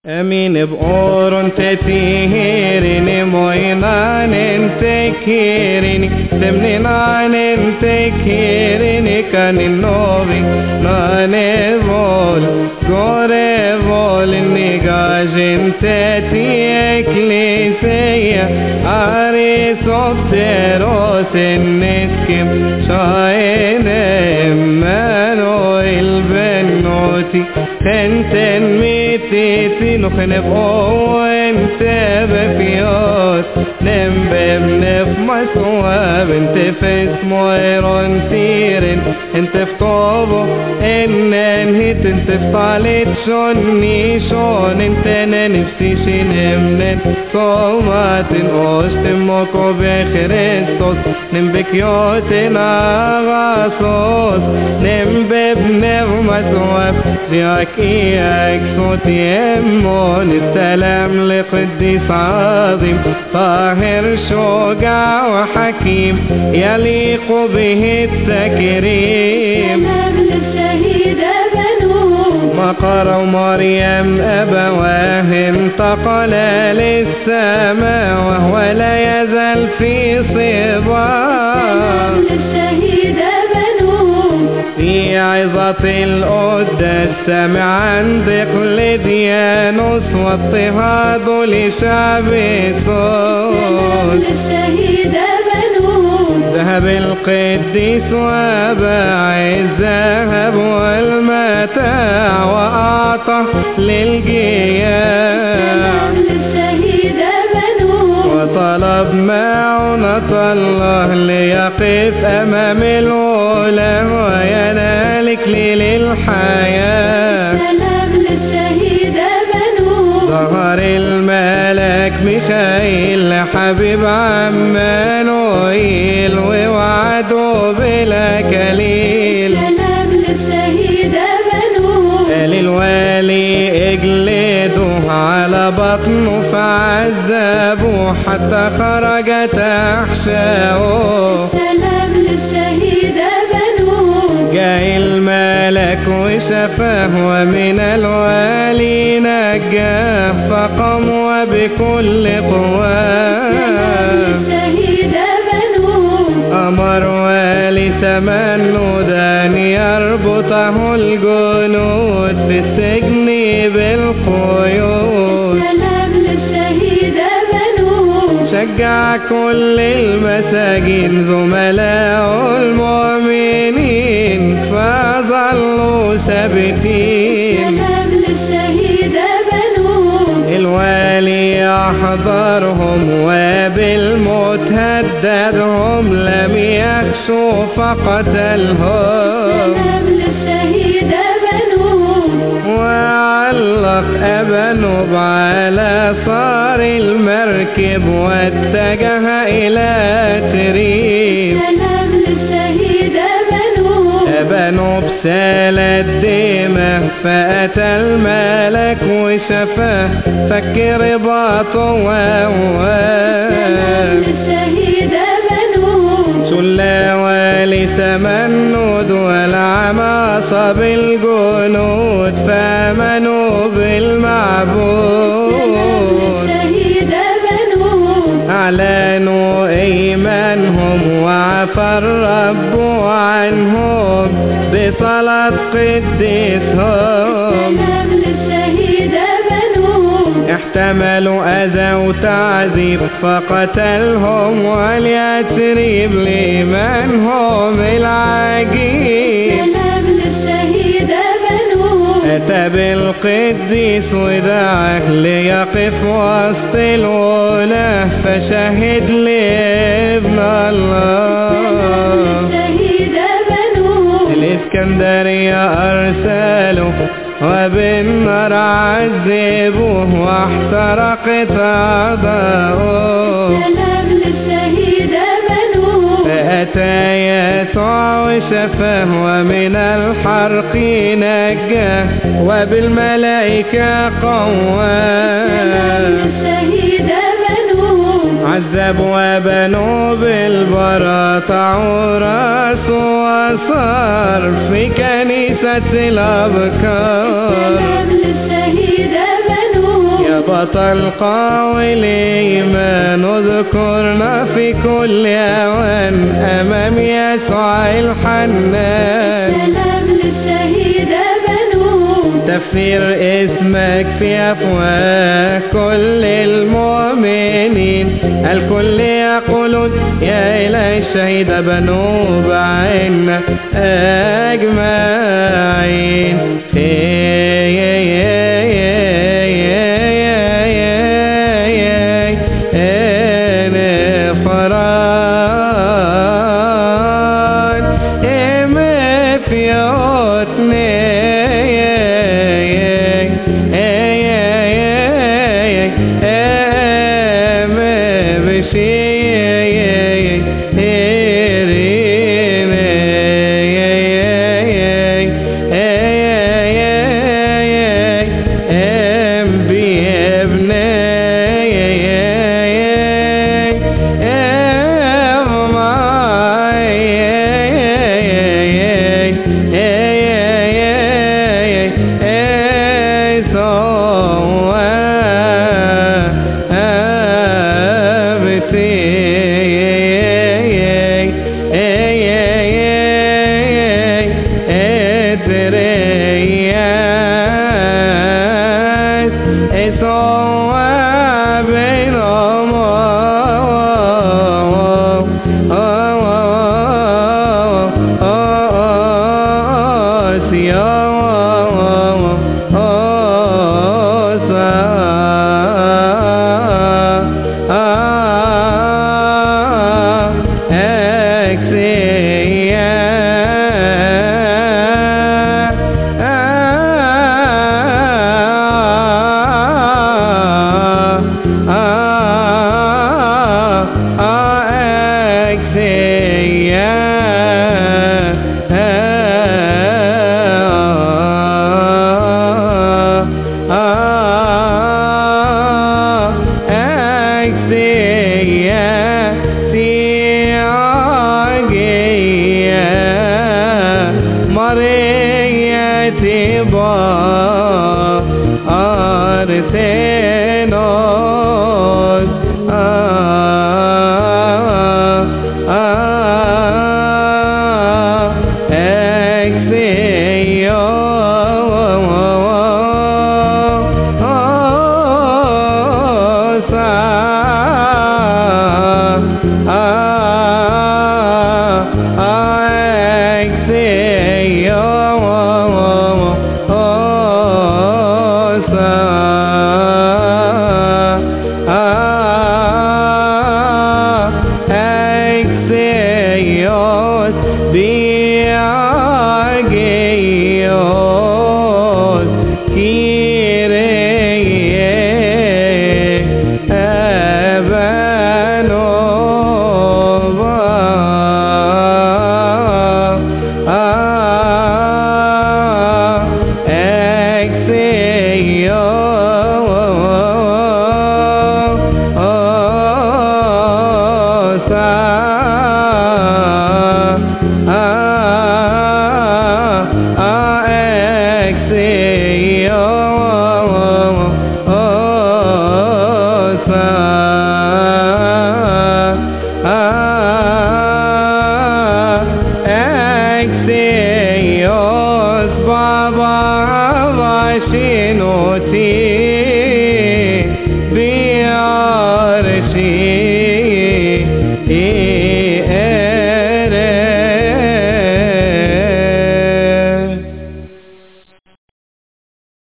امين بقورن تتيهيرني موينان انتكيرني تمنينان انتكيرني كان النوبي ناني بول غوري بول النقاج انتتي اكليسية عري صبتروس النسكم شاين امانو البنوتي خنتن ميتي نخنب وانت بفيوت نمبب نف مسواب انت فس مويرون تيرن انت فطوبو ان انهيت انت فطالت شوني شون انت نفسي شنمنن صومات اوشت موكو بخريستوس نمبك يوتنا غاصوس نمبب نف مسواب ديك اياك صوتي امون السلام لقديس عظيم طاهر شجاع وحكيم يليق به التكريم سلام للشهيد بنوه مقر مريم أبواه انتقلا للسماء وهو لا يزال في صباه سلام للشهيد بنوه في عظة القداس سمعا بقلديانوس واضطهاد لشعب صوت للشهيد بنوه ذهب القديس وباع الذهب والمتاع وأعطى للجياع للشهيد بنوه وطلب معونة الله ليقف أمام الأولى وينال إكليل الحياة سلام للشهيد بنوه ظهر الملك ميخائيل حبيب عمانوئيل ووعده بلا كليل سلام للشهيد بنوه قال الوالي اجلده على بطنه فعذبه حتى خرجت أحشاؤه سلام للشهيد بنوه جاء الملك وشفاه ومن الوالي نجاه فقام وبكل قواه للشهيد بنوه أمر والي تمنود أن يربطه الجنود في السجن بالقيود سلام للشهيد بنوه شجع كل المساجين زملاء المؤمنين فظلوا ثابتين سلام للشهيد بنوه الوالي أحضرهم وبالموت هددهم لم يخشوا فقتلهم سلام للشهيد بنوه وعلق أبنوب على صار المركب واتجه إلى تريب سلام للشهيد بنوه أبنوب سال الدماء فأتى الملك وشفاه فك رباطه وهواه للشهيد بنوه سلا والي تمند والعمى صاب الجنود فآمنوا بالمعبود للشهيد بنوه أعلنوا إيمانهم وعفى الرب عنهم بصلاة قديسهم سلام للشهيد بنوه احتملوا أذى وتعذيب فقتلهم وليتريب لإيمانهم العجيب سلام للشهيد بنوه أتى بالقديس ودعاه ليقف وسط الأولى فشهد لابن الله للشهيد بنوه الإسكندرية أرسله وبالنار عذبوه واحترقت أعضاؤه سلام للشهيد بنوه فأتى يسوع وشفاه ومن الحرق نجاه وبالملائكة قواه للشهيد بنوه عذب وبنوا بالبراء عراس وصار في كنيسة الأبكار سلام للشهيد بنوه صوت القائلين اذكرنا في كل أوان أمام يسوع الحنان. سلام للشهيدة بنون، تفسير اسمك في أفواه كل المؤمنين، الكل يقولون يا إله الشهيدة بنوب عنا أجمعين.